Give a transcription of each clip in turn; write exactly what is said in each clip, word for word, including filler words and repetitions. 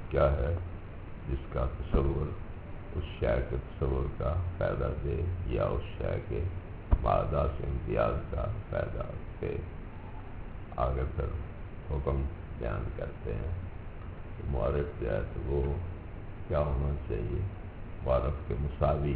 کیا ہے جس کا تصور اس شے کے تصور کا فائدہ دے یا اس شے کے مادہ سے امتیاز کا فائدہ دے. آگے پھر حکم بیان کرتے ہیں کہ معرف جو ہے تو وہ کیا ہونا چاہیے؟ معرف کے مساوی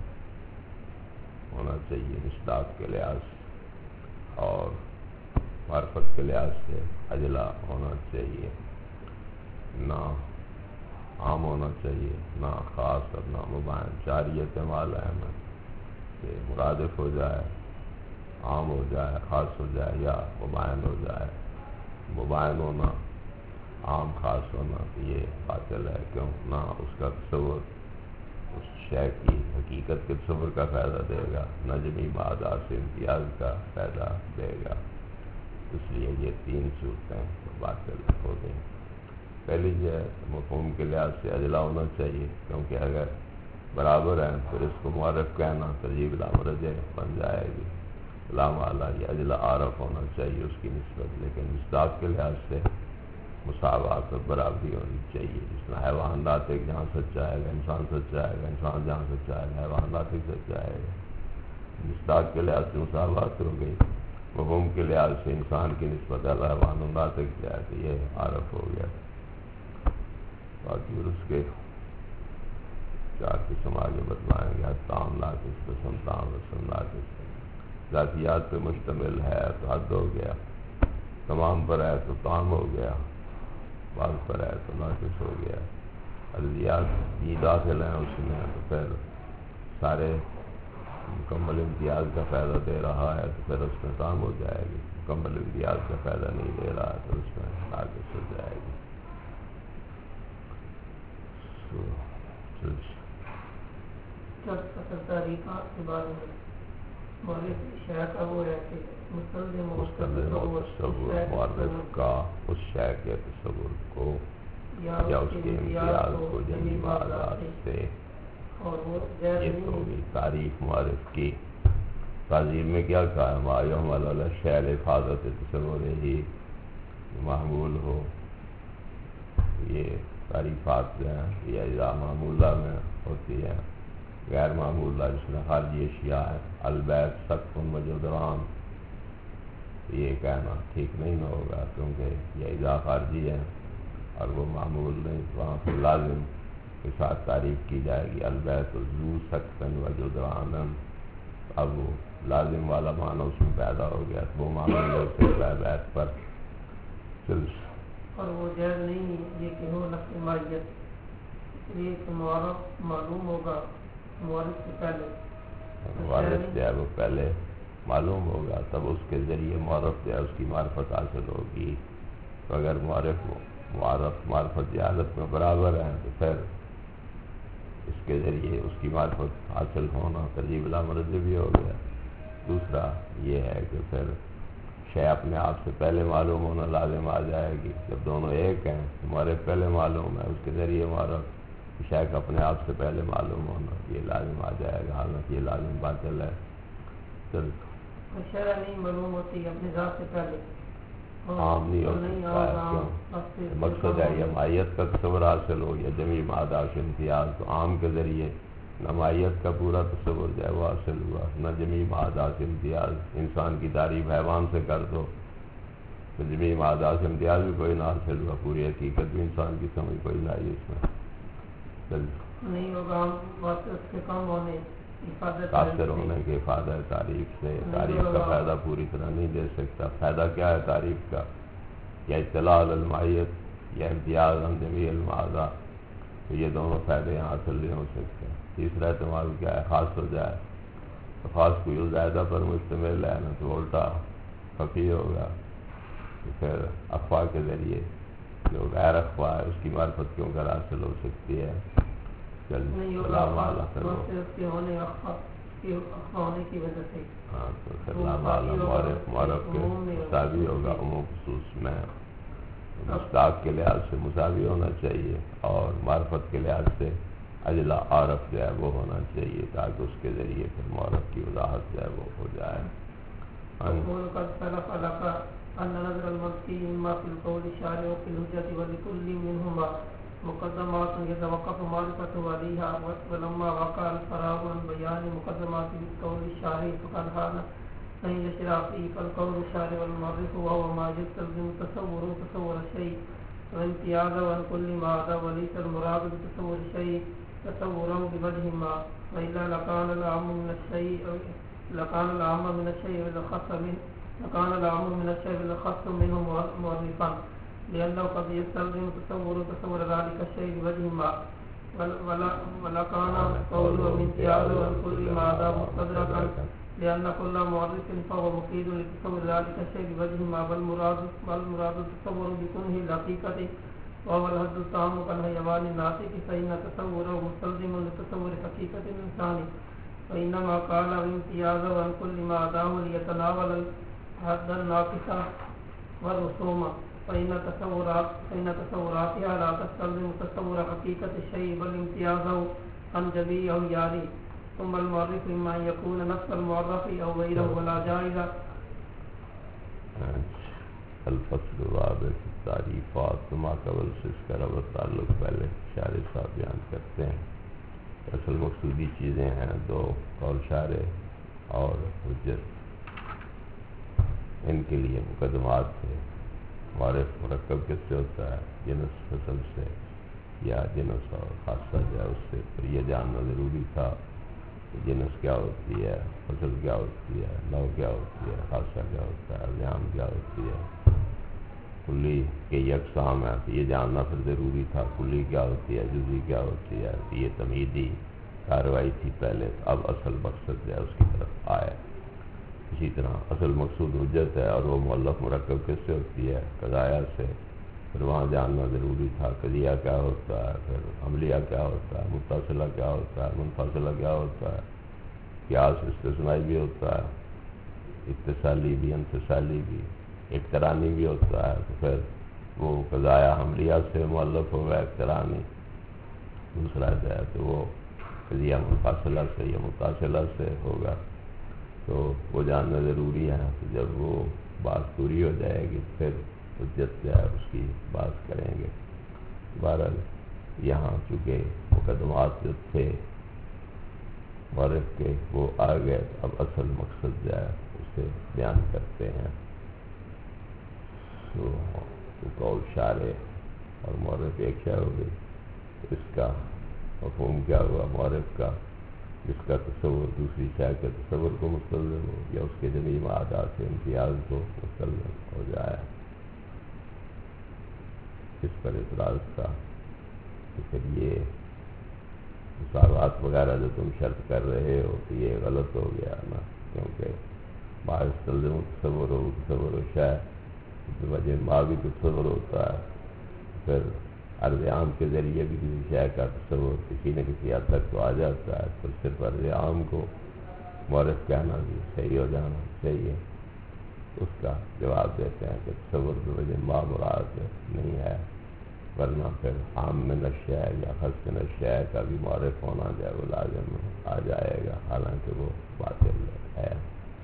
ہونا چاہیے مصداق کے لحاظ سے، اور معرفت کے لحاظ سے اجلا ہونا چاہیے، نہ عام ہونا چاہیے، نہ خاص اور نہ مبین. چار یہ احتمال ہے ہمیں کہ مرادف ہو جائے، عام ہو جائے، خاص ہو جائے یا مبین ہو جائے. مبین ہونا، عام خاص ہونا یہ باطل ہے، کیوں؟ نہ اس کا تصور اس شے کی حقیقت کے تصور کا فائدہ دے گا، نہ جمیع مادہ سے امتیاز کا فائدہ دے گا. اس لیے یہ تین صورتیں باطل ہو گئیں. پہلی جو ہے مفہوم کے لحاظ سے اجلا ہونا چاہیے، کیونکہ اگر برابر ہیں پھر اس کو معرف کہنا ترجیح لامرجع بن جائے گی. لام اعلیٰ یہ اجلا عارف ہونا چاہیے اس کی نسبت، لیکن مصداق کے لحاظ سے مساوات اور برابری ہونی چاہیے. جس میں حیوان ناطق جہاں سچا ہے گا انسان سچا ہے گا، انسان جہاں سچا ہے گا حیوان ناطق سچا ہے گا. مصداق کے لحاظ سے مساوات ہو گئی. مفہوم کے لحاظ سے انسان کی نسبت حیوان ناطق جو ہے تو یہ عارف ہو گیا. باقی اس کے چار قسم آگے بتلائیں گے. تام ناقص، قسم تام، رسم ناقص. ذاتیات پہ مشتمل ہے تو حد ہو گیا، تمام پر ہے تو تام ہو گیا، بعض پر ہے تو ناقص ہو گیا. عدلیات یہ داخل ہیں اس میں تو پھر سارے مکمل امتیاز کا فائدہ دے رہا ہے تو پھر اس میں تام ہو جائے گی. مکمل امتیاز کا فائدہ نہیں دے رہا ہے تو اس میں ناقص ہو جائے گی. تاریخات کے بارے میں معرف کا وہ ہے کہ مستلزم تصور معرف کا اس شے کے تصور کو یا اس کے امتیاز کو جمیع مادہ سے. یہ تو ہوگی تعریف معرف کی. تعظیم میں کیا کہا ہے؟ ما یحمل علی الشیء لافادۃ تصورہ معمول ہو. یہ تعریفات جو ہیں یہ اجزاء معمولہ میں ہوتی ہیں. غیر معمولہ جس میں خارجی اشیاء ہے، البیت سقف و جدران، یہ کہنا ٹھیک نہیں نہ ہوگا کیونکہ یہ اجزاء خارجی ہے اور وہ معمول نہیں. وہاں پہ لازم کے ساتھ تعریف کی جائے گی البیت ذو سقف و جدران. اب وہ لازم والا معنی اس میں پیدا ہو گیا تو وہ معمول ہو سکتا ہے بیت پر. چل اور وہ جائز نہیں یہ کہ ہو نفس ماہیت، اس لیے کہ معرف معلوم ہوگا معرف سے پہلے. معرف جو ہے وہ پہلے معلوم ہوگا تب اس کے ذریعے معرف جو ہے اس کی معرفت حاصل ہوگی. تو اگر معرف معرف معرفت جہالت میں برابر ہیں تو پھر اس کے ذریعے اس کی معرفت حاصل ہونا ترجیح لامرجع بھی ہو گیا. دوسرا یہ ہے کہ پھر شے اپنے آپ سے پہلے معلوم ہونا لازم آ جائے گی. جب دونوں ایک ہیں ہمارے پہلے معلوم ہے اس کے ذریعے معرف شے کا اپنے آپ سے پہلے معلوم ہونا یہ لازم آ جائے گا، حالانکہ یہ لازم باطل ہے. چل شرع نہیں معلوم ہوتی اپنے ذات سے پہلے، عام نہیں ہو سکتا ہے. کیوں؟ مقصد ہے یہ ماہیت کا تصور حاصل ہو یا جمیع مادہ سے امتیاز، تو عام کے ذریعے نہ ماہیت کا پورا تصور جو ہے وہ حاصل ہوا، نہ جمیع مادہ سے امتیاز. انسان کی تعریف حیوان سے کر دو تو جمیع مادہ سے امتیاز بھی کوئی نہ حاصل ہوا، پوری حقیقت بھی انسان کی سمجھ کوئی نہ آئی اس میں. چل نہیں ہوگا بات اس کے کم ہونے قاصر ہونے کے فائدہ تعریف سے تعریف کا فائدہ پوری طرح نہیں دے سکتا. فائدہ کیا ہے تعریف کا؟ یا اطلاع علی المعیت یا امتیاز عن جمیع المعادہ. تو یہ دونوں فائدے یہاں حاصل نہیں ہو سکتے. تیسرا احتمال کیا ہے؟ خاص ہو جائے تو خاص کوئی زائدہ پر مشتمل ہے نا تو الٹا خفی ہوگا. تو پھر اخفا کے ذریعے جو غیر اخفا ہے اس کی معرفت کیوں کر حاصل ہو سکتی ہے. چل سلام علیکم. ہونے کی وجہ سے ہاں تو سلام علیکم معرف معرف کے مساوی ہوگا عموم خصوص میں. مصداق کے لحاظ سے مساوی ہونا چاہیے اور معرفت کے لحاظ سے اجلا عارف جو ہے وہ ہونا چاہیے تاکہ اس کے ذریعے پھر معرف کی وضاحت جو ہے وہ ہو جائے. أن نظر الملكي مما في القول شارع في الحجة ولكل منهما مقدمات يتوقف معرفة وليها ولما وقع الفراغ عن بيان مقدمات بالقول الشارع فقد حان أن يشرع فيه فالقول الشارع والمعرف وهو ما يستلزم تصور تصور الشيء وامتيازه عن كل ما عدا وليس المراد بتصور الشيء تصوره بوجه ما وإلا لكان العام من الشيء لكان العام من الشيء والخاص منه لكان العام من الشيء والخاص منه معرفا لأنه قد يستلزم تصور تصور ذلك الشيء بوجه ما ولا كان قوله وامتيازه عن كل ما عدا مستدركا لأن كل معرف فهو مفيد لتصور ذلك الشيء بوجه ما بل مراد بل مراد التصور بكونه الحقيقة وهو الحد التام كالحيوان الناطق فإن تصوره مستلزم لتصور حقيقة الإنسان وإنما قال وامتيازه عن كل ما عداه ليتناول الحد الناقص والرسوم فإن تصورات فإن تصوراتها لا تستلزم تصور حقيقة الشيء بل امتيازه عن جميع أغياره ثم المعرف إما أن يكون نفس المعرف أو غيره ولا جائز. الفصل الرابع تعریفات ما قبل سے اس کا ربط تعلق پہلے شارح صاحب بیان کرتے ہیں. اصل مقصودی چیزیں ہیں دو، قول شارح اور حجت. ان کے لیے مقدمات تھے. معرف مرکب کس سے ہوتا ہے؟ جنس فصل سے یا جنس اور خاصہ جو ہے اس سے. پھر یہ جاننا ضروری تھا کہ جنس کیا ہوتی ہے، فصل کیا ہوتی ہے، نوع کیا ہوتی ہے، خاصہ کیا ہوتا ہے، الیام کیا ہوتی ہے، کلی کے اقسام ہیں. تو یہ جاننا پھر ضروری تھا کلی کیا ہوتی ہے، جزوی کیا ہوتی ہے. تو یہ تمہیدی کارروائی تھی پہلے. اب اصل مقصد جو ہے اس کی طرف آئے. اسی طرح اصل مقصود حجت ہے اور وہ مؤلف مرکب کس سے ہوتی ہے؟ قضایہ سے. پھر وہاں جاننا ضروری تھا قضیہ کیا ہوتا ہے، پھر عملیہ کیا ہوتا ہے، متصلہ کیا ہوتا ہے، منفصلہ کیا ہوتا ہے، قیاس استثنائی بھی ہوتا ہے، اتصالی بھی، انفصالی بھی، اقترانی بھی ہوتا ہے. تو پھر وہ قضایہ عملیہ سے مؤلف ہوگا، اقترانی دوسرا جو ہے تو وہ قضیہ منفصلہ سے یا متصلہ سے ہوگا. تو وہ جاننا ضروری ہے. تو جب وہ بات پوری ہو جائے گی پھر حجت جو ہے اس کی بات کریں گے. بہرحال یہاں چونکہ مقدمات جو تھے معرف کے وہ آ گئے، اب اصل مقصد جو ہے اسے بیان کرتے ہیں. تو قول شارح اور معرف ایک شے ہو گئی. اس کا مفہوم کیا ہوا معرف کا؟ جس کا تصور دوسری شے کے تصور کو مستلزم ہو یا اس کے جمیع معادات سے امتیاز کو مستلزم ہو جائے. اس پر اعتراض تھا کہ پھر یہ مساوات وغیرہ جو تم شرط کر رہے ہو تو یہ غلط ہو گیا نا، کیونکہ باعث مستلزم تصور ہو تصور و شے وجہ ماں بھی تصور ہوتا ہے. پھر عرض عام کے ذریعے بھی کسی شے کا تصور کسی نہ کسی حد تک تو آ جاتا ہے. پھر صرف عرض عام کو معرف کہنا بھی صحیح ہو جانا چاہیے. اس کا جواب دیتے ہیں کہ تصور کی وجہ ما مراد نہیں ہے، ورنہ پھر عام من الشیء یا خاص من الشیء کا بھی معرف ہونا جائے وہ لازم آ جائے گا، حالانکہ وہ باطل ہے.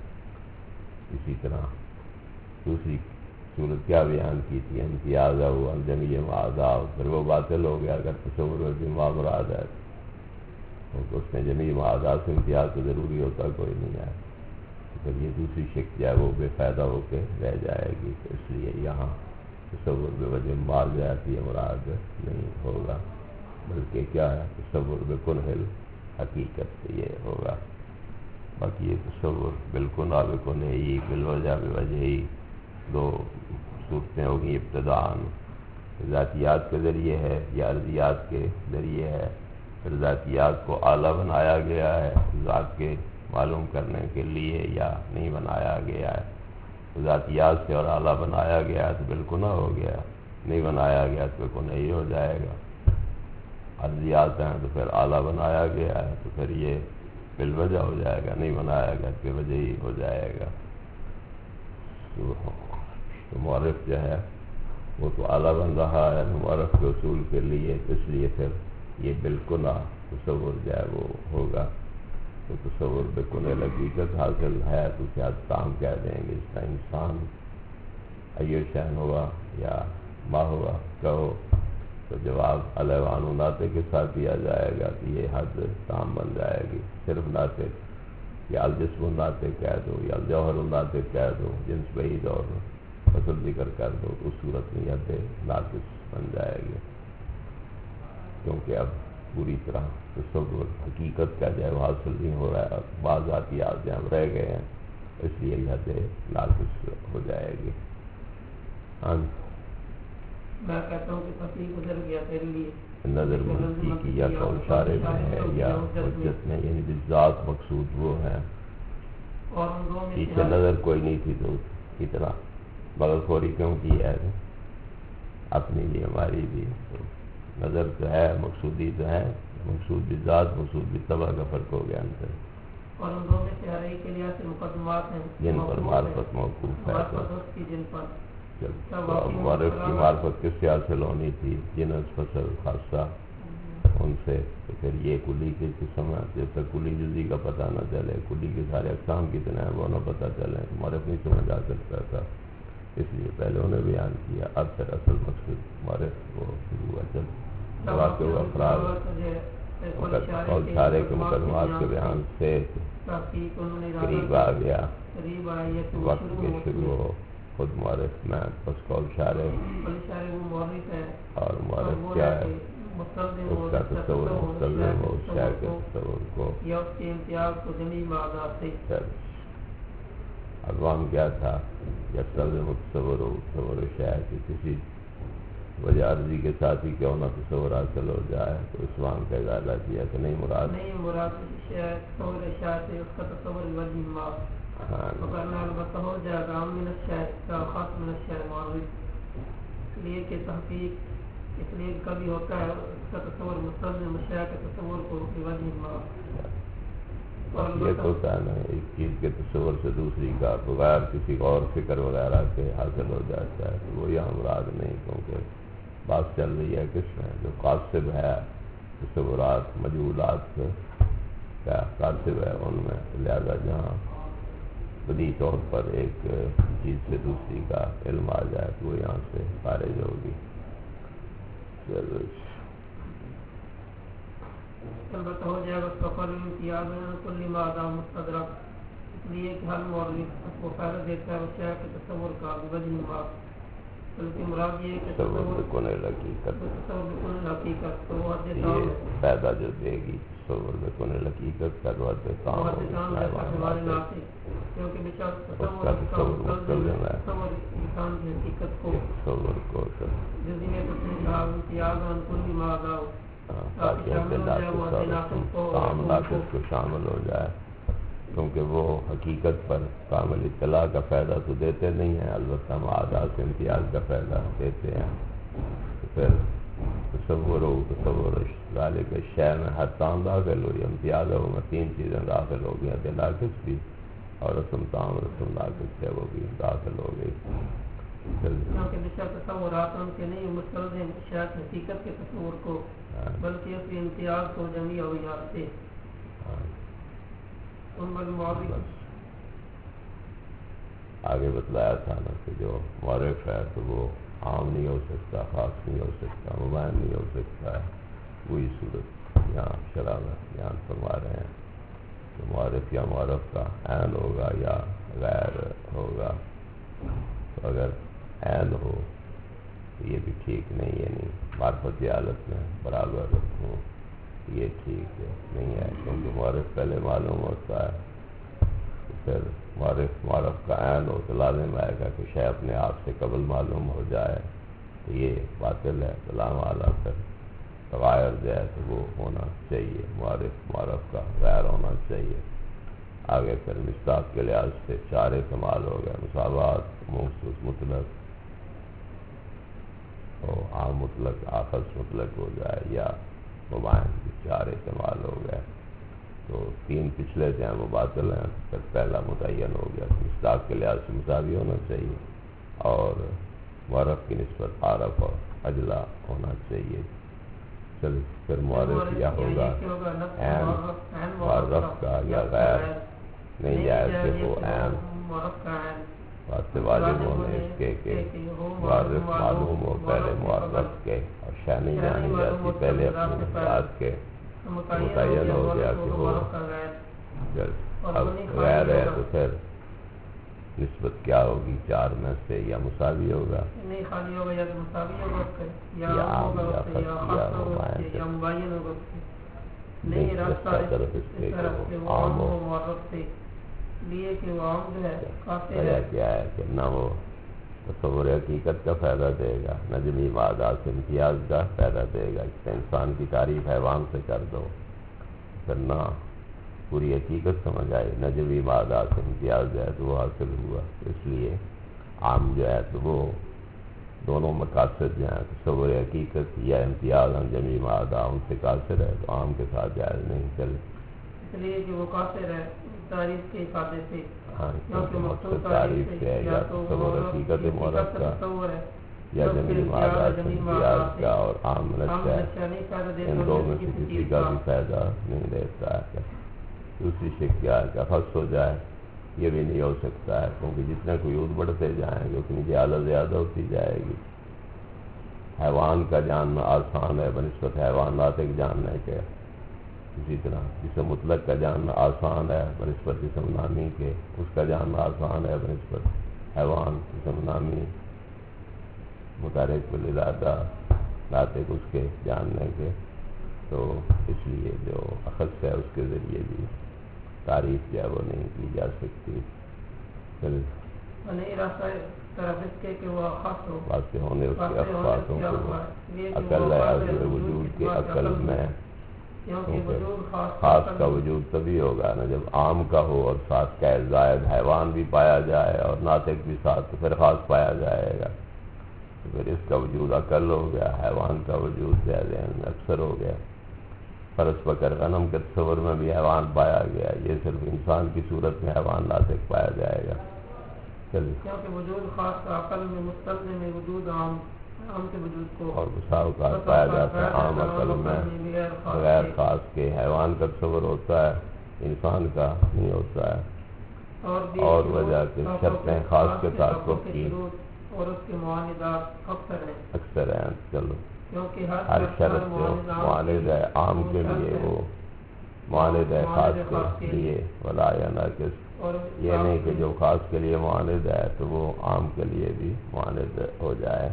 اسی طرح دوسری صورت کیا بیان کی تھی؟ امتیاز ہوا جمیع معاذ، پھر وہ باطل ہو گیا. اگر تصور و ما مراد ہے تو اس میں جمیع معاذ سے امتیاز تو ضروری ہوتا کوئی نہیں ہے. پھر یہ دوسری شک جو ہے وہ بے فائدہ ہو کے رہ جائے گی. تو اس لیے یہاں تصور بے وجہ مال جاتی ہے مراد نہیں ہوگا، بلکہ کیا ہے تصور بے کنہ حقیقت سے یہ ہوگا. باقی یہ تصور بالکل آ بے کنہ ہی بالوجہ بے وجہ ہی دو صورتیں ہوگی. ابتداءً ذاتیات کے ذریعے ہے یا ارضیات کے ذریعے ہے. پھر ذاتیات کو اعلیٰ بنایا گیا ہے ذات کے معلوم کرنے کے لیے یا نہیں بنایا گیا ہے. تو ذاتیات سے اور اعلیٰ بنایا گیا ہے تو بالکل نہ ہو گیا، نہیں بنایا گیا تو بالکل نہیں ہو جائے گا. ارضیات ہیں تو پھر اعلیٰ بنایا گیا ہے تو پھر یہ بالوجہ ہو جائے گا، نہیں بنایا گیا تو وجہ ہی ہو جائے گا. تو تو معرف جو ہے وہ تو اعلیٰ بن رہا ہے معرف کے اصول کے لیے، اس لیے پھر یہ بالکل تصور جو ہے وہ ہوگا. تو تصور بالکل حقیقت حاصل ہے تو کیا کام کہہ دیں گے. اس کا انسان ایو شین ہوا یا ماں ہوا کہو تو جواب علیوان ناطق کے ساتھ دیا جائے گا کہ یہ حد تام بن جائے گی. صرف ناطق یا الجسم ناطق کہہ دو یا الجوہر ناطق کہہ دو، جنس بعید اور فصل ذکر کر دو، تو اس صورت میں حد ناقص بن جائے گی، کیونکہ اب پوری طرح تصور حقیقت کا جو ہے وہ حاصل نہیں ہو رہا ہے، بعض ذاتیات جہاں رہ گئے ہیں، اس لیے یہ حد ناقص ہو جائے گی. ہاں میں کہتا ہوں کہ تفصیل گزر گیا تیرے لیے نظر منفی کی یا قول شارع میں ہے یا حجت میں، یعنی بالذات مقصود وہ ہے. اور ان دو میں پیچھے نظر کوئی نہیں تھی تو اتنا مغل خوری کیوں کی ہے؟ اپنی بھی ہماری بھی نظر تو ہے، مقصودی تو ہے، مقصود بھی ذات مقصود بھی طبع کا فرق ہو گیا اندر. اور ان دو میں سے ہر ایک کے لیے سے مقدمات ہیں جن پر معرفت موقوف ہے، تو جن پر معرف کی معرفت کس سے حاصل ہونی تھی؟ جنس فصل خاصہ ان سے. تو پھر یہ کلی کی قسم ہے، جب تک کلی جزی کا پتہ نہ چلے، کلی کے سارے اقسام کتنے ہیں وہ نہ پتہ چلے، معرف نہیں سمجھ آ سکتا تھا. اس لیے پہلے انہیں بیان کیا. اب پھر اصل مقصد معرف وہ شروع ہوا جب واقع ہوا افراد اور سارے کے مقدمات کے بیان سے قریب آ گیا وقت کے شروع ہو خود معرف میں بس قول شارع اور معرف کیا ہے اس کا تصور مستلزم ہو اس شے کے تصور کو. عنوان کیا تھا؟ یستلزم تصور ہو تصور شے کی کسی وجہ عرضی کے ساتھ ہی کیوں نہ تصور حاصل ہو جائے. تو اسلام کا ارادہ کیا کہ نہیں مراد نہیں مراد تصور شاہ سے اس کا تصور وجہ ما کرنا البتہ ہو جائے گا من الشاہ کا خاص من الشاہ معرف، اس لیے کہ تحقیق اس لیے کبھی ہوتا ہے اس کا تصور مستلزم شاہ کے تصور کو وجہ ما. یہ تو ہوتا ہے نا ایک چیز کے تصور سے دوسری کا بغیر کسی اور فکر وغیرہ کے حاصل ہو جاتا ہے، تو وہ یہاں مراد نہیں، کیونکہ بات چل رہی ہے کس میں جو قاصب ہے تصورات مجہولات کا قاصب ہے ان میں. لہذا جہاں بدی طور پر ایک چیز سے دوسری کا علم آ جائے تو وہ یہاں سے خارج ہوگی. چلو البتہ ہو جائے گا سفر امتیاز کل مادہ مستدرک، اس لیے کہ ہر مورخ کو فائدہ دیتا ہے وشیع کے تصور کا بوجہ ما، بلکہ مراد یہ ہے کہ تصور بکن الحقیقت تصور بکن الحقیقت تو وہ حد یہ فائدہ جو دے گی تصور بکن الحقیقت کا تو حد کام ہوگی، کیونکہ بچار اس کا تصور مستلزم ہے تصور انسان کی حقیقت کو تصور کو جزی میں تصور امتیاز کل مادہ تاکہ کام ناقص کو شامل ہو جائے، کیونکہ وہ حقیقت پر کامل اطلاع کا فائدہ تو دیتے نہیں ہیں، البتہ معادہ سے امتیاز کا فائدہ دیتے ہیں. تو پھر تصور ہو تصور ذالک شے میں ہر تام داخل ہوئی، امتیاز ہو میں تین چیزیں داخل ہو گئی ہیں، ناقص بھی اور رسم تام رسم ناقص ہے وہ بھی داخل ہو گئی. کیونکہ بشر تصورات ان کے نہیں مستلزم شاید حقیقت کے تصور کو بلکہ اس کے امتیاز کو جمعی اویات سے ان پر معرف آگے بتلایا تھا نا کہ جو معرف ہے تو وہ عام نہیں ہو سکتا، خاص نہیں ہو سکتا، مبین نہیں ہو سکتا ہے. وہی صورت یہاں شرح میں بیان فرما رہے ہیں کہ معرف یا معرف کا عین ہوگا یا غیر ہوگا. تو اگر عین ہو تو یہ بھی ٹھیک نہیں، یعنی معرفت کی حالت میں برابر ہو یہ ٹھیک ہے نہیں ہے، کیونکہ معرف پہلے معلوم ہوتا ہے. تو پھر معرف معرف کا عین ہو تو لازم آئے گا کہ شے اپنے آپ سے قبل معلوم ہو جائے، تو یہ باطل ہے. سلام اعلیٰ پھر غیر جو ہے تو وہ ہونا چاہیے، معرف معرف کا غیر ہونا چاہیے. آگے پھر مصداق کے لحاظ سے چار استعمال ہو گئے، مساوات مخصوص مطلق تو عام مطلق آخذ مطلق ہو جائے یا مبین، چار استعمال ہو گئے. تو تین پچھلے سے ہیں وہ باطل ہیں، پھر پہلا متعین ہو گیا مصداق کے لحاظ سے مساوی ہونا چاہیے اور معرف کی نسبت عارف اور اجلا ہونا چاہیے. چلیے پھر معرف یا ہوگا عین معرف کا یا غیر نہیں جائے کہ وہ عین واسطے واجب ہونے اس کے کہ معرف معلوم ہو پہلے معرف کے اور شے نہیں جانی جاتی، پہلے اپنی ذات کے متعین ہو گیا کہ وہ اب غیر ہے تو پھر نسبت کیا ہوگی؟ چار میں سے یا مساوی ہوگا نہیں خالی ہوگا، یا مساوی ہوگا اس سے، یا یا عام عام ہوگا یا اس سے، یا خاص خاص یا ہوگا اس سے، مبین یا مبین ہوگا اس سے۔ نہیں نہیں راستہ رستہ طرف اس اس کے طرح کہ کہ وہ وہ عام عام ہو ہو۔ معرف سے، لیے کہ وہ عام جو ہے قاصر وجہ ہے۔ کیا ہے کہ نہ وہ تصور حقیقت کا فائدہ دے گا، نہ جمی عادات سے امتیاز کا فائدہ دے گا۔ اس سے انسان کی تعریف حیوان سے کر دو، پھر نہ پوری حقیقت سمجھ آئی، نہ جمی عادات سے امتیاز جو ہے تو وہ حاصل ہوا۔ اس لیے عام جو ہے تو وہ دونوں مقاصد جو ہیں تصور حقیقت یا امتیاز ہم جمی عادات ان سے قاصر ہے، تو عام کے ساتھ جائز نہیں چل۔ اس لیے کہ وہ قاصر ہے تعریف کے افادے سے، ہاں کیونکہ مقصد مقصود تعریف سے ہے، یا تو تصور حقیقت معرف کا تصور ہے، یا جمی عادات سے امتیاز کا اور عام نشہ ہے، ان دو میں سے کسی کا بھی فائدہ نہیں دیتا ہے۔ دوسری شک کیا ہے کہ حس ہو جائے، یہ بھی نہیں ہو سکتا ہے، کیونکہ جتنے قیود بڑھتے جائیں گے اتنی جہالت زیادہ ہوتی جائے گی۔ حیوان کا جاننا آسان ہے بنسبت حیوانات کے جاننے کے، اسی طرح جسم مطلق کا جاننا آسان ہے بنسبت جسم نامی کے، اس کا جاننا آسان ہے بنسبت حیوان جسم نامی متحرک بالارادہ ناطق اس کے جاننے کے۔ تو اس لیے جو اخذ ہے اس کے ذریعے بھی تعریف جو ہے وہ نہیں کی جا سکتی۔ پھر نہیں راستہ طرف اس کے کہ وہ خاص ہو، واسطے ہونے اس کے افواطوں کو عقل ہے عزم وجود کے عقل میں، کیونکہ خاص کا وجود تبھی ہوگا نا جب عام کا ہو اور ساتھ کا زائد حیوان بھی پایا جائے اور ناطق بھی ساتھ، تو پھر خاص پایا جائے گا، تو پھر اس کا وجود عقل ہو گیا، حیوان کا وجود ذہن میں اکثر ہو گیا۔ فرض پکر غنم کے تصور میں بھی حیوان پایا گیا، یہ صرف انسان کی صورت میں حیوان ناطق پایا جائے گا۔ کیونکہ وجود خاص کا عقل میں مستلزم ہے وجود عام عام کے وجود کو، اور بسا اوقات پایا جاتا ہے عام عقل میں بغیر خاص کے۔ حیوان کا تصور ہوتا ہے، انسان کا نہیں ہوتا ہے، اور وجہ کے شرطیں خاص کے تعلق کی اور اس کے معاندات اکثر ہیں اکثر ہیں چلو کیونکہ ہر شرط جو معاند ہے عام کے لیے وہ معاند ہے خاص کے لیے، ولا یا ناقص، یہ نہیں کہ جو خاص کے لیے معاند ہے تو وہ عام کے لیے بھی معاند ہو جائے۔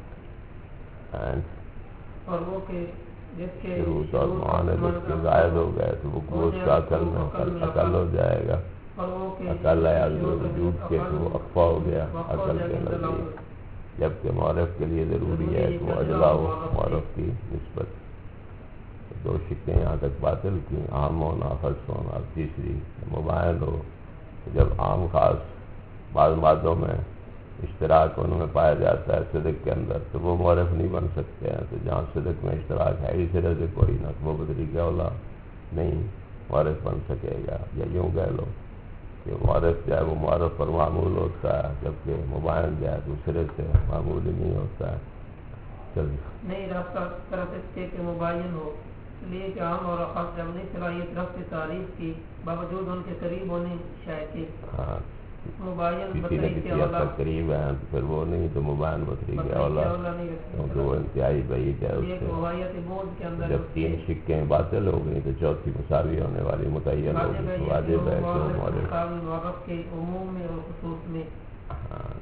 اور وہ کہ جس کے شروط اور معاند اس کے زائد ہو گئے تو وہ کوش کا عقل میں عقل ہو جائے گا۔ عقل ہے عزم وجود کے تو وہ اقفا ہو گیا عقل کے نزدیک، جبکہ معرف کے لیے ضروری ہے کہ وہ اجلا ہو معرف کی نسبت۔ دو شکیں یہاں تک باطل کی، عام ہونا خاص ہونا۔ تیسری مبین ہو، جب عام خاص بعض مادوں میں اشتراک ان میں پایا جاتا ہے صدق کے اندر تو وہ معرف نہیں بن سکتے ہیں، تو جہاں صدق میں اشتراک ہے ہی صدق سے کوئی نہ وہ بدری کے اولا نہیں معرف بن سکے گا۔ یا یوں کہہ لو کہ معرف جو ہے وہ معرف پر معمول ہوتا ہے، جبکہ مبین جو ہے دوسرے سے معمول ہی نہیں ہوتا ہے۔ چل نہیں راستہ طرف اس کے کہ مبین ہو، اس لیے کہ عام اور خاص جب نہیں صلاحیت رفع تعریف کی باوجود ان کے قریب ہونے شاید کہ ہاں مبین کسی نہ بطری کے کسی حد اولا تک قریب ہیں تو پھر وہ نہیں تو مبین بطری کے اولا، کیونکہ وہ انتہائی بعید ہے اس یہ سے۔ کہ وحیت بود کے اندر جب تین شکیں باطل ہو گئی تو چوتھی مساوی ہونے والی متعین ہوگی، تو واجب ہے کہ وہ معرف معرف کے عموم میں اور خصوص میں۔ ہاں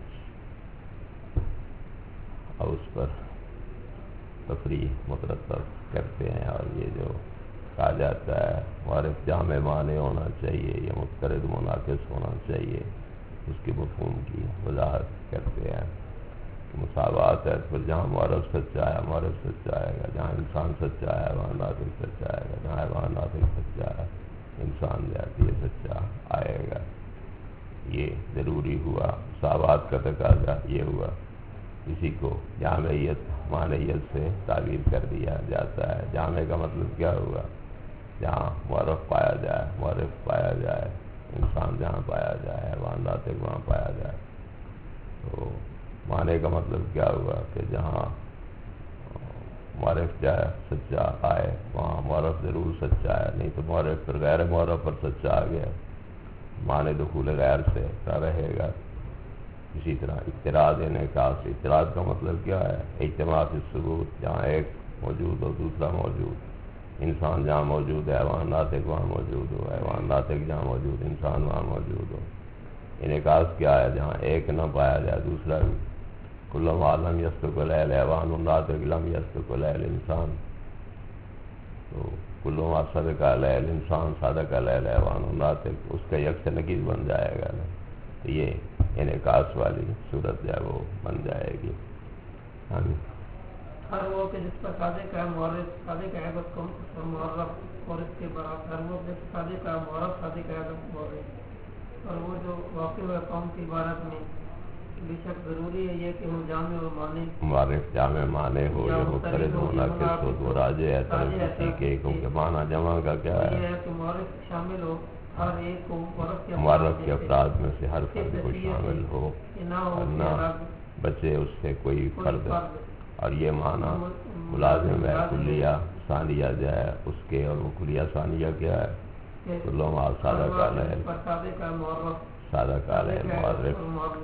اور اس پر تفریح مترتب کرتے ہیں، اور یہ جو کہا جاتا ہے معرف جامع معنی ہونا چاہیے یا متقرد مناقص ہونا چاہیے، اس کے مفہوم کی وضاحت کرتے ہیں۔ مساوات ہے پھر جہاں معرف سچا ہے معرف سچا آئے گا، جہاں انسان سچا ہے حیوان ناطق سچا آئے گا، جہاں حیوان ناطق سچا ہے انسان جاتی ہے سچا آئے گا۔ یہ ضروری ہوا، مساوات کا تقاضا یہ ہوا۔ اسی کو جامعیت معنیت سے تعبیر کر دیا جاتا ہے۔ جامع کا مطلب کیا ہوا؟ جہاں معرف پایا جائے معرف پایا جائے، انسان جہاں پایا جائے حیوان ناطق وہاں پایا جائے۔ تو معنی کا مطلب کیا ہوا کہ جہاں معرف جائے سچا آئے وہاں معرف ضرور سچا ہے، نہیں تو معرف پر غیر معرف پر سچا آ گیا، معنی دخول غیر سے کیا رہے گا۔ اسی طرح اعتراض انعکاس، اعتراض کا مطلب کیا ہے؟ اجتماع فی الثبوت، جہاں ایک موجود ہو دوسرا موجود، انسان جہاں موجود ہے حیوان ناطق وہاں موجود ہو، حیوان ناطق جہاں موجود انسان وہاں موجود ہو۔ انعکاس کیا ہے؟ جہاں ایک نہ پایا جائے دوسرا بھی۔ کلم عالم یستق العل حیوان ناطق لم یستق العل انسان، تو کلم صدق العل انسان صدق العل حیوان ناطق، اس کا یک سے نقیض بن جائے گا نا، تو یہ انعکاس والی صورت جو ہے وہ بن جائے گی۔ ہاں ہر وہ کہ جس پر صادق ہے معرف صادق ہے عبد کو معرف، اور اس کے برابر ہر وہ جس صادق ہے معرف صادق ہے عبد معرف، اور وہ جو واقع ہوا قوم کی عبارت میں بے شک ضروری ہے یہ کہ وہ جامع و معنی معرف جامع معنی ہو یا مفرد ہونا کہ صوت و راجع ہے طرف کسی کے، کیونکہ معنی جمع کا کیا ہے؟ یہ ہے کہ معرف شامل ہو ہر ایک کو، معرف کے افراد میں سے ہر فرد کو شامل ہو اور نہ بچے اس سے کوئی فرد، اور یہ معنی ملازم ہے کلیہ ثانیہ جو ہے اس کے، اور وہ کلیہ ثانیہ کیا ہے؟ کلو ما سادہ کال ہے سادہ کال ہے معرف،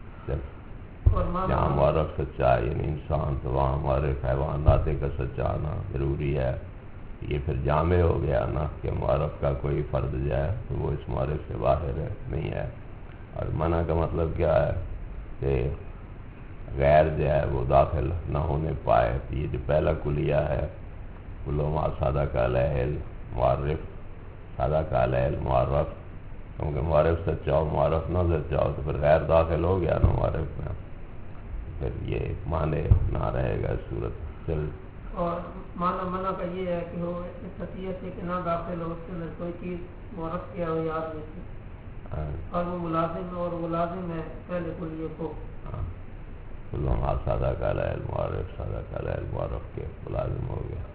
جہاں معرف سچا ہے یعنی انسان، تو وہاں معرف حیوان ناطق کا سچا آنا ضروری ہے۔ یہ پھر جامع ہو گیا نا کہ معرف کا کوئی فرد جو ہے تو وہ اس معرف سے باہر ہے نہیں ہے۔ اور منع کا مطلب کیا ہے کہ غیر جو ہے وہ داخل نہ ہونے پائے۔ یہ جو پہلا کلیہ ہے کلو ما سادہ کا العل معرف سادہ کا العل معرف، کیونکہ معرف سچا ہو معرف نہ سچا ہو تو پھر غیر داخل ہو گیا نا معرف میں، پھر یہ معنی نہ رہے گا اس صورت سے۔ اور معنی منع کا یہ ہے کہ وہ اس حیثیت سے کہ نہ داخل ہو اس کے اندر کوئی چیز معرف کیا ہو یاد نہیں، اور وہ ملازم اور وہ لازم ہے پہلے کلیے کو۔ کلو ما سادہ کا العل معرف سادہ کا العل معرف کے ملازم ہو گیا۔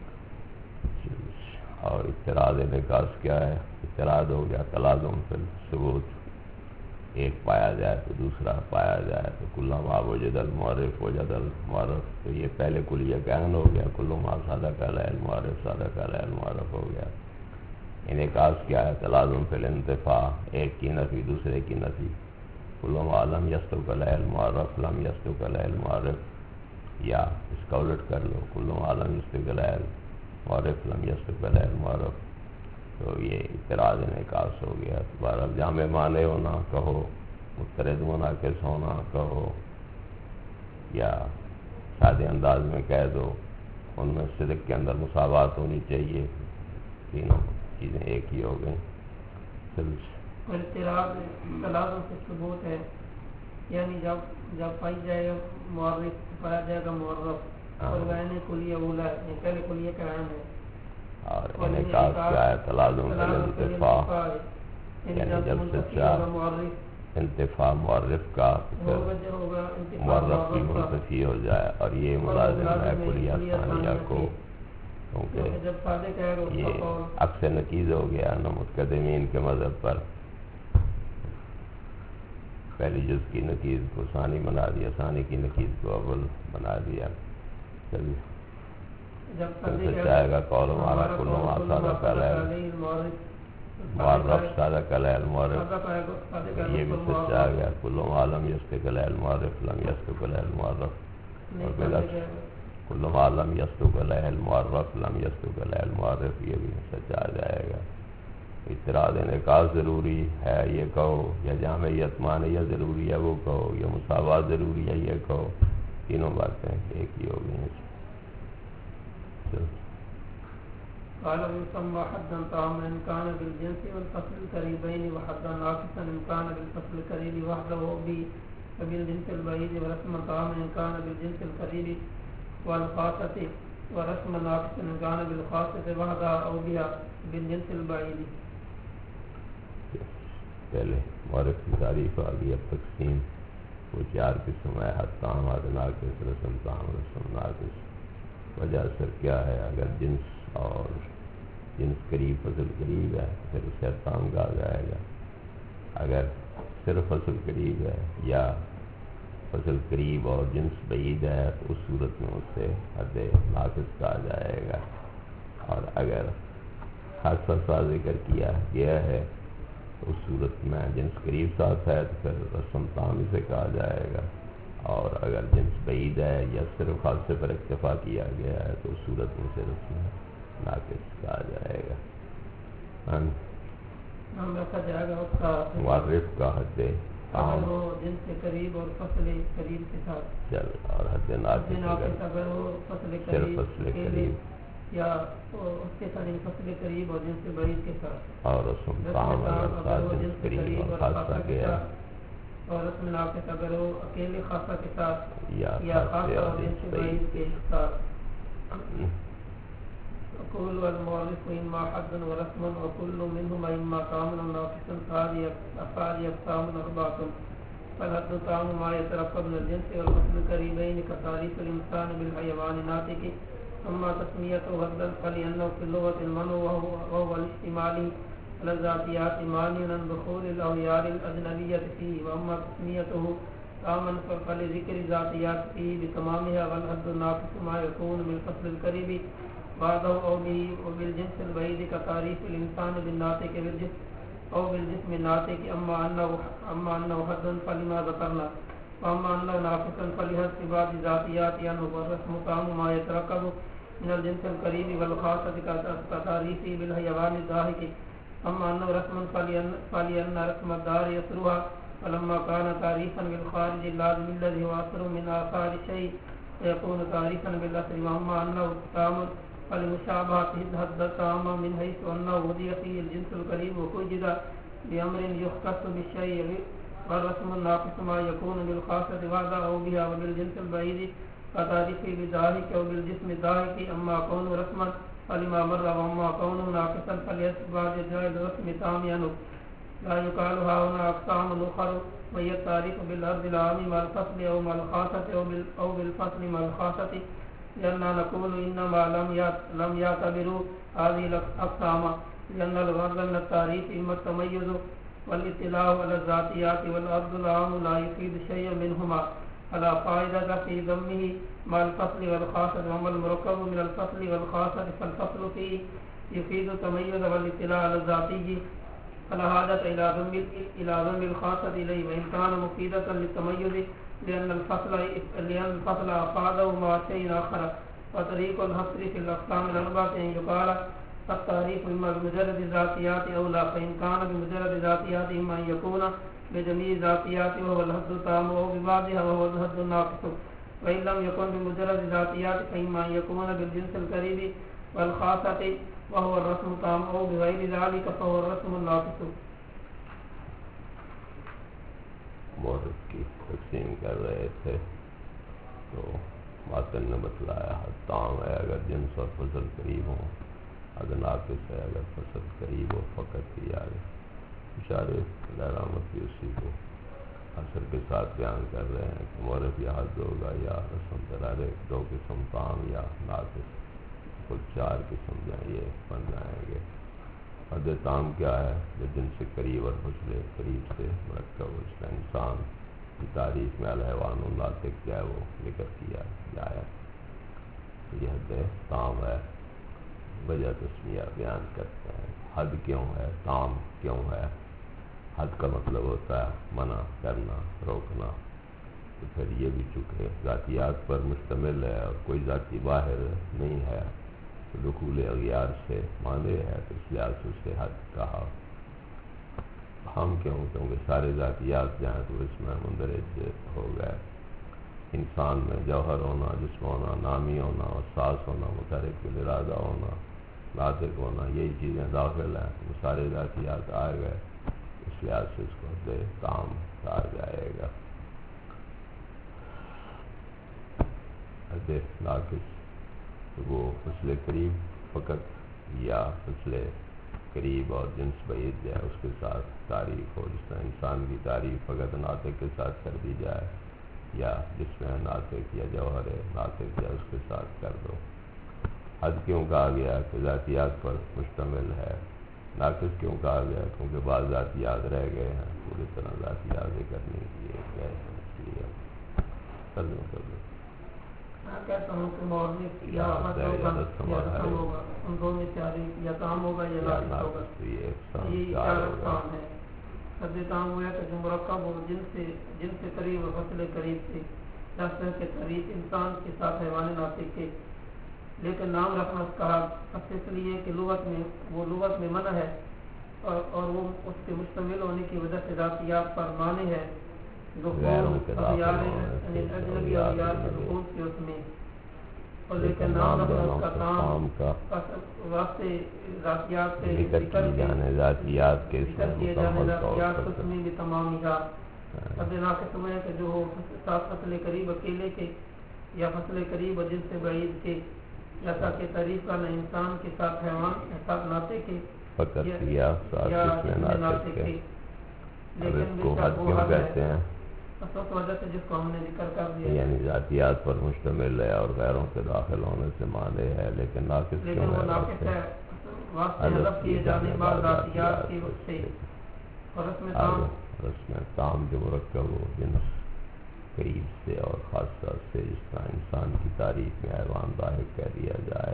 اور اعتراض انعکاس کیا ہے؟ اعتراض ہو گیا تلازم فی الثبوت، ایک پایا جائے تو دوسرا پایا جائے، تو کلو ما وجد المعرف وجد المعرف، تو یہ پہلے کلیہ کہن ہو گیا کلو ما سادہ کا العل معرف سادہ کا العل معرف ہو گیا۔ انعکاس کیا ہے؟ تلازم فی الانتفاع، ایک کی نفی دوسرے کی نفی، کلو ما لم یستق العل معرف لم یستق العل معرف، یا اس کا الٹ کر لو کلو ما لم یستق العل معرف لم یستق العل معرف، تو یہ اعتراض انعکاس ہو گیا۔ بہرحال جامع معنی ہونا کہو، مسترد منعکس ہونا کہو، یا سادے انداز میں کہہ دو، ان میں صدق کے اندر مساوات ہونی چاہیے، تینوں چیزیں ایک ہی ہو گئیں۔ اعتراض تلازم سے ثبوت ہے، یعنی جب جب پائی جائے معرف پایا جائے گا معرف، اور غیر کلیہ اولا ہے پہلے کلیہ کا عین ہے۔ اور انعکاس کیا ہے؟ تلازم فی الانتفاع، یعنی جب سچا انتفاع معرف کا معرف کی منتفی ہو جائے، اور یہ ملازم ہے کلیہ ثانیہ کو، کیونکہ یہ عکس نقیض ہو گیا نا متقدمین کے مذہب پر، پہلی جز کی نقیض کو ثانی بنا دیا، ثانی کی نقیض کو اول بنا دیا۔ چلیے سچا آئے گا قول ہمارا کلو ما سادہ کا العل معرف سادہ کا العل معرف، یہ بھی سچا آ گیا کلو ما لم یستق العل معرف لم یستق العل معرف، اور بالعکس کلو ما لم یستق العل معرف لم یستق العل معرف، یہ بھی سچا آ جائے گا۔ اعتراض انعکاس ضروری ہے یہ کہو، یا جامعیت معنیہ ضروری ہے وہ کہو، یا مساوات ضروری ہے یہ کہو، تینوں باتیں ایک ہی ہو گئی ہیں۔ قال يسمى حدا طعاما ان كان بالجنس والفصل القريبين، وحدا ناقصا ان كان بالفصل القريب وحده وبالجنس البعيد، ورسما طعاما ان كان بالجنس القريب والخاصة، ورسما ناقصا ان كان بالخاصة وحدها او بها بالجنس البعيد۔ پہلے معرف کی تعریف آ گئی، اب تقسیم وہ چار قسم ہے، حد طعام حد ناقص رسم طعام رسم ناقص۔ وجہ سر کیا ہے؟ اگر جنس اور جنس قریب فصل قریب ہے پھر اسے حد طعام کہا جائے گا، اگر صرف فصل قریب ہے یا فصل قریب اور جنس بعید ہے تو اس صورت میں اسے حد ناقص کہا جائے گا، اور اگر خاصہ سا ذکر کیا گیا ہے تو اس صورت میں جنس قریب ساتھ ہے تو پھر رسم طعام اسے کہا جائے گا، اور اگر جنس بعید ہے یا صرف خاصے پر اکتفا کیا گیا ہے تو اس صورت میں صرف اس میں ناقص کہا جائے گا. نام رکھا جائے گا اس کا معرف کا حد اگر وہ جن سے قریب اور فصل قریب کے ساتھ چل اور حد ناقص اگر وہ فصل صرف فصل قریب یا اس کے ساتھ فصل قریب اور جن سے بعید کے ساتھ اور رسم تام اگر جن سے قریب اور خاصہ گیا اور رسم ناقص اگر وہ اکیلے خاصہ کے ساتھ یا خاصہ اور جن سے بعید کے ساتھ. وقول والمعرف إما حدا ورسما وكل منهما إما كاملا ناقصا فهذه أقسام أربعة. فالحد تام ما يترقب من الجنس والفصل القريبين كتعريف الإنسان بالحيوان الناطق. أما تسميته حدا فلأنه في اللغة المنع وهو الاشتمال على الذاتيات مانع عن دخول الأغيار الأجنبية فيه. وأما تسميته تاما فلذكر ذاتيات فيه بتمامها. والحد الناقص ما يكون من الفصل القريب بعده أو به وبالجنس البعيد كتعريف الإنسان بالناطق بالجسم أو بالجسم الناطق. أما أنه أما أنه حدا فلما ذكرنا. وأما أنه ناقصا فلحسب بعض ذاتيات أنه والرسم تام ما يتركب من الجنس القريب والخاصة كتعريفه بالحيوان الضاحك. أما أنه رسما فلأن رسم الدار يسرها. فلما كان تعريفا بالخارج اللازم الذي هو أثر من آثار الشيء فيكون تعريفا بالأثر. وأما أنه تام فالمشابهة حد تام من حيث أنه وضع فيه الجنس القريب ووجد بأمر يختص بالشيء. والرسم الناقص ما يكون بالخاصة بعد أو بها وبالجنس البعيد كتعريفه بالضاحك أو بالجسم الضاحك. أما كونه رسما فلما مر. وأما كونه ناقصا فليسبب بعد إجراء الرسم تاميا. لا يقال ها هنا أقسام أخرى وهي التعريف بالأرض العام مع الفصل أو مع الخاصة أو بالفصل مع الخاصة. لأننا نقول إنما لم يعتبروا هذه الأقسام لأن الغرض من التعريف إما التميز والاطلاع على الذاتيات والأرض العام لا يفيد شيئا منهما فلا فائدة في ضمه مع الفصل والخاصة. وأما المركب من الفصل والخاصة فالفصل فيه يفيد التميز والاطلاع على الذاتي فلا حاجة إلى ضم الخاصة إليه. وإن كان مفيدة للتميز لأن الفصل لأن الفصل أفاده مع شيء آخر. وطريق الحصر في الأقسام الأربعة أن يقال التعريف إما بمجرد ذاتيات أو لا. فإن كان بمجرد ذاتيات إما أن يكون بجميع ذاتيات وهو الحد التام أو ببعضها وهو الحد الناقص. وإن لم يكن بمجرد ذاتيات فإما أن يكون بالجنس القريب والخاصة وهو الرسم التام أو بغير ذلك فهو الرسم الناقص. مورد کی تقسیم کر رہے تھے تو ماتن نے بتلایا حد تام ہے اگر جنس اور فصل قریب ہوں. حد ناقص ہے اگر فصل قریب ہو فقط کی آگے. اشارے رحمت بھی اسی کو اثر کے ساتھ بیان کر رہے ہیں کہ مورد یا حد ہوگا یا رسم درارے دو قسم تام یا ناقص کل چار قسم جائیں یہ بن جائیں گے. حد تام کیا ہے؟ جو جن سے قریب اور فصل قریب سے مرکب اس کا انسان کی تعریف میں الحیوان الناطق کیا ہے وہ ذکر کیا جائے. یہ حد تام ہے. وجہ تسمیہ بیان کرتے ہیں. حد کیوں ہے؟ تام کیوں ہے؟ حد کا مطلب ہوتا ہے منع کرنا روکنا. تو پھر یہ بھی چونکہ ذاتیات پر مشتمل ہے اور کوئی ذاتی باہر نہیں ہے دخول اغیار سے مانے ہے تو اس لحاظ سے اسے حد کہا. ہم کیوں؟ کیونکہ سارے ذاتیات جائیں تو اس میں مندرج ہو گئے. انسان میں جوہر ہونا جسم ہونا نامی ہونا احساس ہونا متحرک بالارادہ ہونا ناطق ہونا یہی چیزیں داخل ہیں. وہ سارے ذاتیات آ گئے اس لحاظ سے اس کو حد تام کہا جائے گا. حد ناقص وہ فصل قریب فقط یا فصل قریب اور جنس بعید جو ہے اس کے ساتھ تعریف ہو. جس طرح انسان کی تعریف فقط ناطق کے ساتھ کر دی جائے یا جس میں ناطق یا جوہر ناطق یا اس کے ساتھ کر دو. حد کیوں کہا گیا کہ ذاتیات پر مشتمل ہے. ناقص کیوں کہا گیا؟ کیونکہ بعض ذاتیات رہ گئے ہیں پوری طرح ذاتیات ذکر نہیں کیے گئے ہیں. اس لیے کر دوں کر دوں میں کہتا ہوں کہ مورد یا حد ہوگا یا رسم ہوگا ان دو میں تعریف یا تام ہوگا یا ناقص ہوگا. یہ چار اقسام ہے. حد تام ہوا کہ جو مرکب ہو جن سے جن سے قریب اور فصل قریب سے جیسا کہ تعریف انسان کے ساتھ حیوان ناطق کے، لیکن نام رکھنا اس کا حق اس لیے کہ لغت میں وہ لغت میں منع ہے اور, اور وہ اس کے مشتمل ہونے کی وجہ سے ذاتیات پر معنی ہے، دخول اغیار اجنبی اغیار کے دخول کے اس میں، اور لیکن نام رکھنا اس کا تام واسطے ذاتیات سے ذکر جانے ذاتیات کے ذکر کیے جانے ذاتیات اس میں بھی تمام ہی اب ناقص میں کہ جو ہو ساتھ فصل قریب اکیلے کے یا فصل قریب اور جن سے بعید کے، جیسا کہ تعریف کرنا انسان کے ساتھ حیوان ساتھ ناطے کے فقط یا ساتھ ناطے کے، لیکن کو حد کیوں کہتے ہیں؟ اس وجہ سے جس کو ہم نے ذکر کر دیا، یعنی ذاتیات پر مشتمل ہے اور غیروں کے داخل ہونے سے مانے ہے، لیکن ناقص لیکن کیوں وہ ناقص ہے واسطے حذف کیے جانے بعد ذاتیات کی اس سے، اور اس میں تام اس میں تام جو مرکب ہو جنس قریب سے اور خاصہ سے، جس طرح انسان کی تعریف میں حیوان ضاحک کہہ دیا جائے۔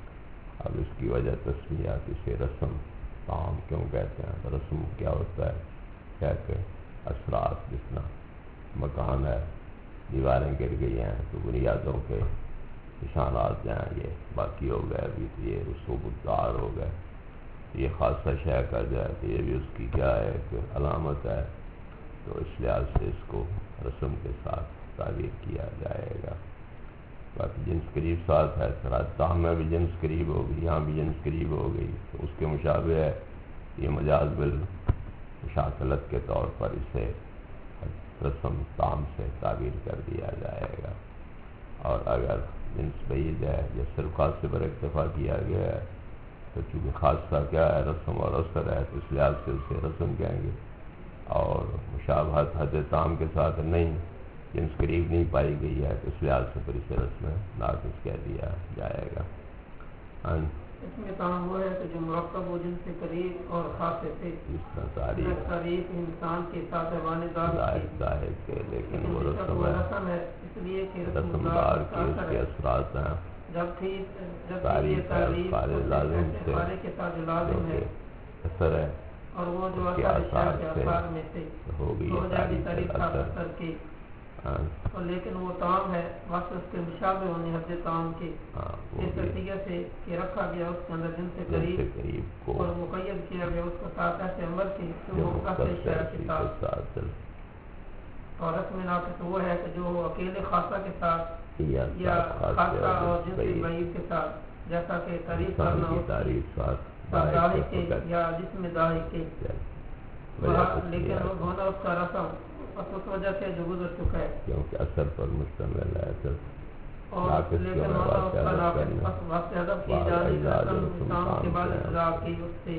اب اس کی وجہ تسمیہ کسی رسم تام کیوں کہتے ہیں؟ رسم کیا ہوتا ہے؟ کیا کہ اثرات، جس طرح مکان ہے، دیواریں گر گئی ہیں تو بنیادوں کے نشانات جائیں، یہ باقی ہو گئے، ابھی تو یہ رسوب الدار ہو گئے، یہ خاصہ شے کا جائے تو یہ بھی اس کی کیا ہے کہ علامت ہے، تو اس لحاظ سے اس کو رسم کے ساتھ تعبیر کیا جائے گا۔ باقی جنس قریب ساتھ ہے، تام میں بھی جنس قریب ہوگی، یہاں بھی جنس قریب ہو گئی تو اس کے مشابہ ہے، یہ مجاز بالمشاکلت کے طور پر اسے رسم تام سے تعبیر کر دیا جائے گا۔ اور اگر جنس بعید ہے یا صرف خاصے پر اکتفا کیا گیا ہے تو چونکہ خاصہ کیا ہے رسم اور اثر ہے تو اس لحاظ سے اسے رسم کہیں گے، اور مشابہت حد تام کے ساتھ نہیں، جنس قریب نہیں پائی گئی ہے تو اس لحاظ سے پھر اسے رسم ناقص کہہ دیا جائے گا۔ اس میں تام وہ ہے کہ جو مرکب ہو جن سے قریب اور خاصے سے، جس طرح تعریف تعریف انسان کے ساتھ حیوان ظاہر کے، لیکن وہ رسم ہے، اس لیے کہ رسم دار کے اس کے اثرات ہیں، جبکہ تعریف ہے فارغ لازم سے کے ساتھ جو لازم ہے اثر ہے، اور وہ جو اس کے آثار سے میں سے ہو گئی ہے تعریف اثر کی، اور لیکن وہ تام ہے وقت اس کے مشابہ ہونے حد تام کے، اس طریقے سے کہ رکھا گیا اس کے اندر جن سے قریب اور مقید کیا گیا اس کو ساتھ ایسے عمل کی کہ وہ شہر کے ساتھ، اور رسم ناقص وہ ہے کہ جو اکیلے خاصہ کے ساتھ یا خاصہ اور جن سے بعید کے ساتھ، جیسا کہ تعریف کرنا داہی کے یا جسم داہی کے، لیکن ہونا اس کا رسم اس وجہ سے جو گزر چکا ہے کیونکہ اثر پر مشتمل ہے، اثر اور لیکن ہونا اس کا ناقص واسطے حذف کی جانے انسان کے بعد اجزاء کی اس سے۔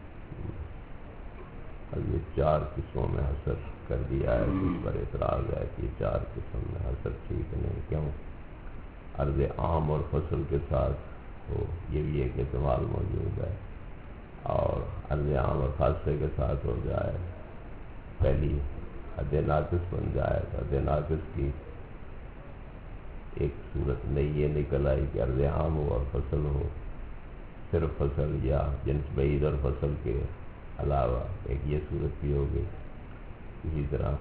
اب یہ چار قسموں میں حصر کر دیا ہے، اس پر اعتراض ہے کہ چار قسم میں حصر ٹھیک نہیں، کیوں؟ عرض عام اور فصل کے ساتھ ہو، یہ بھی ایک احتمال موجود ہے، اور عرض عام اور خاصے کے ساتھ ہو جائے، پہلی حد ناقص بن جائے تو حد ناقص کی ایک صورت نہیں یہ نکل آئی کہ عرض عام ہو اور فصل ہو، صرف فصل یا جنس بعید اور فصل کے علاوہ ایک یہ صورت بھی ہو گئی۔ اسی طرح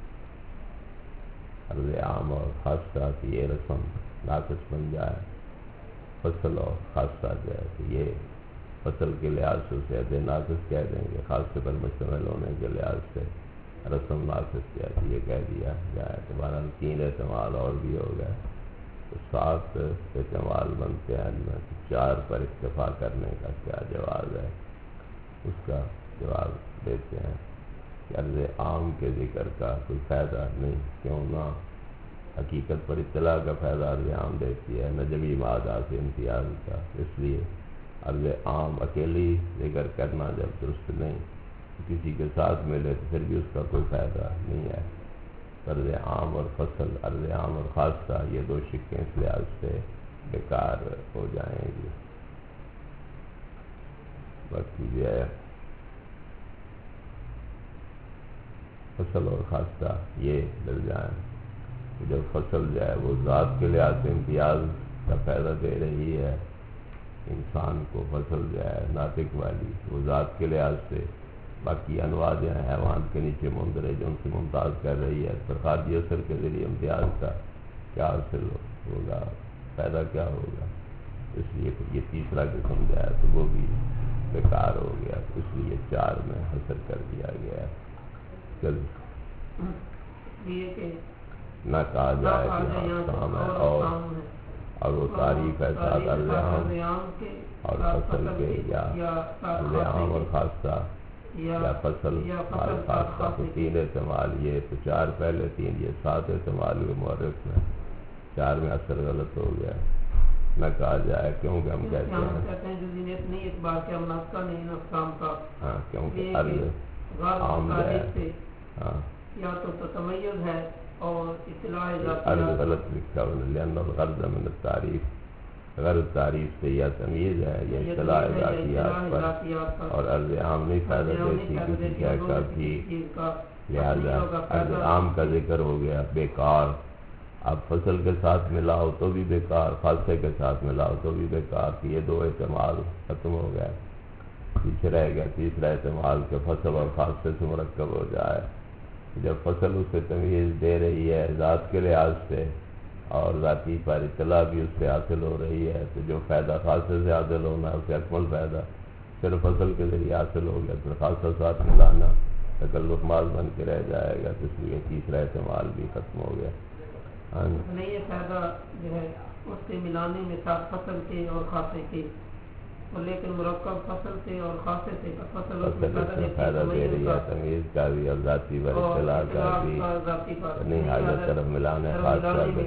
عرض عام اور خاصہ کی یہ رسم ناقص بن جائے، فصل اور خاصہ جائے تو یہ فصل کے لحاظ سے اسے حد ناقص کہہ دیں گے، خاصے پر مشتمل ہونے کے لحاظ سے رسم ناقص کیا یہ کہہ دیا جائے، تو بہرحال تین احتمال اور بھی ہو گئے تو سات احتمال بنتے ہیں، میں چار پر اکتفا کرنے کا کیا جواز ہے؟ اس کا جواب دیتے ہیں کہ عرض عام کے ذکر کا کوئی فائدہ نہیں، کیوں نہ حقیقت پر اطلاع کا فائدہ عرض عام دیتی ہے، نہ جبھی مادہ سے امتیاز کا، اس لیے عرض عام اکیلی ذکر کرنا جب درست نہیں، کسی کے ساتھ ملے تو پھر بھی اس کا کوئی فائدہ نہیں ہے۔ عرض عام اور فصل، عرض عام اور خاصہ، یہ دو شقیں اس لحاظ سے بیکار ہو جائیں گی۔ باقی جو ہے فصل اور خاصہ یہ ڈل جائیں کہ جب فصل جو ہے وہ ذات کے لحاظ سے امتیاز کا فائدہ دے رہی ہے انسان کو، فصل جو ہے ناطق والی وہ ذات کے لحاظ سے باقی انواع حیوان کے نیچے مندرج ان سے ممتاز کر رہی ہے، فرقاتی اثر کے ذریعے امتیاز کا کیا حاصل ہوگا، فائدہ کیا ہوگا، اس لیے یہ تیسرا قسم جو ہے تو وہ بھی بیکار ہو گیا، اس لیے چار میں حصر کر دیا گیا ہے. چل نہ کہا جائے کہ ہاں کام ہے اور اور وہ تعریف ہے ساتھ العام اور فصل کے یا العام اور خاصہ یا فصل مال خاصہ تو تین احتمال، یہ تو چار پہلے تین یہ سات احتمال ہوئے مورخ میں، چار میں اثر غلط ہو گیا. نہ کہا جائے کیونکہ ہم کہتے ہیں ہاں کیونکہ عرض عام جو ہے ہاں یا تو تمیز ہے اور اطلاع عرض غلط لکھا لأن الغرض من التعریف، غرض تعریف سے یا تمیز ہے یا اطلاع ذاتیات پر، اور عرض عام نہیں فائدہ دیتی کسی شے کا بھی، لہذا عرض عام کا ذکر ہو گیا بیکار. اب فصل کے ساتھ ملاؤ تو بھی بیکار، خاصے کے ساتھ ملاؤ تو بھی بیکار، کہ یہ دو احتمال ختم ہو گئے. پیچھے رہ گیا تیسرا احتمال کہ فصل اور خاصے سے مرکب ہو جائے. جب فصل اس سے تمیز دے رہی ہے ذات کے لحاظ سے اور ذاتی پر اطلاع بھی اس سے حاصل ہو رہی ہے، تو جو فائدہ خاصے سے حاصل ہونا ہے اسے اکمل فائدہ پھر فصل کے ذریعے حاصل ہو گیا، پھر خاصہ ساتھ ملانا تکلف مال بن کے رہ جائے گا، تو اس لیے تیسرا احتمال بھی ختم ہو گیا. نہیں یہ فائدہ جو ہے اس سے ملانے میں ساتھ فصل کے اور خاصے کے، اور لیکن مرکب فصل سے اور خاصے سے فصل اس میں فائدہ دے رہی ہے، تمیز کا بھی اور ذاتی پر اطلاع کا بھی نہیں، حاجت طرف ملانے خاص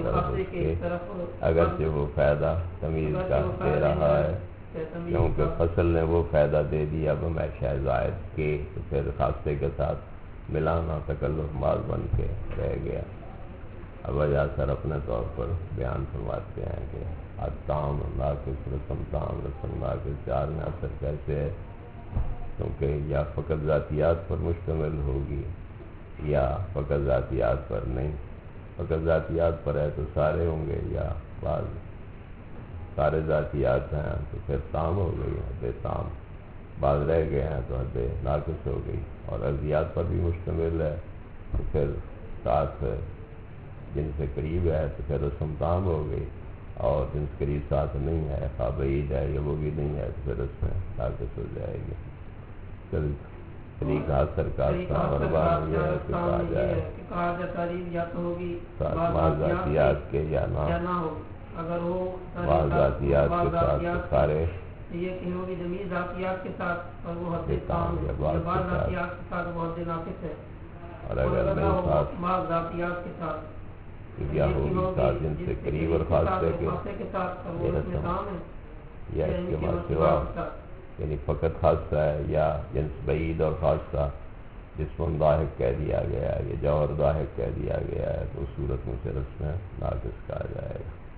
کی طرف اگرچہ وہ فائدہ تمیز کا دے رہا ہے، کیونکہ فصل نے وہ فائدہ دے دیا اب ہمیشہ زائد کے، تو پھر خاصے کے ساتھ ملانا تکلف مال بن کے رہ گیا. اب وجہ سر اپنے طور پر بیان فرماتے ہیں کہ التام ناقص رسم تام رسم ناقص چار میں اثر کیسے ہے، کیونکہ یا فقط ذاتیات پر مشتمل ہوگی یا فقط ذاتیات پر نہیں. فقط ذاتیات پر ہے تو سارے ہوں گے، یا بعض سارے ذاتیات ہیں تو پھر تام ہو گئی حد تام، بعض رہ گئے ہیں تو حد ناقص ہو گئی. اور ارضیات پر بھی مشتمل ہے تو پھر ساتھ جن سے قریب ہے تو پھر رسم تام ہو گئی، اور جن سے قریب ساتھ نہیں ہے خواہ بعید ہے یا وہ بھی نہیں ہے تو پھر اس میں ناقص ہو جائے گی. چل طریق حاصل کا اور بات یہ ہے کہ کہا جائے بعض ذاتیات کے یا نہ بعض ذاتیات کے ساتھ سارے یہ کہ ہوگی جمیع ذاتیات کے ساتھ اور وہ حد تام ہے، بعض ذاتیات کے ساتھ وہ حد ناقص ہے، اور اگر نہیں ساتھ بعض ذاتیات کے ساتھ یا ہوگی ساتھ جن سے قریب اور خاصے کے یہ رسم یا اس کے بعد سوا یعنی فقط خاصہ ہے یا جنس بعید اور خاصہ جسم ضاحک کہہ دیا گیا ہے یا جوہر ضاحک کہہ دیا گیا ہے، تو اس صورت میں پھر اس میں ناقص کہا جائے گا.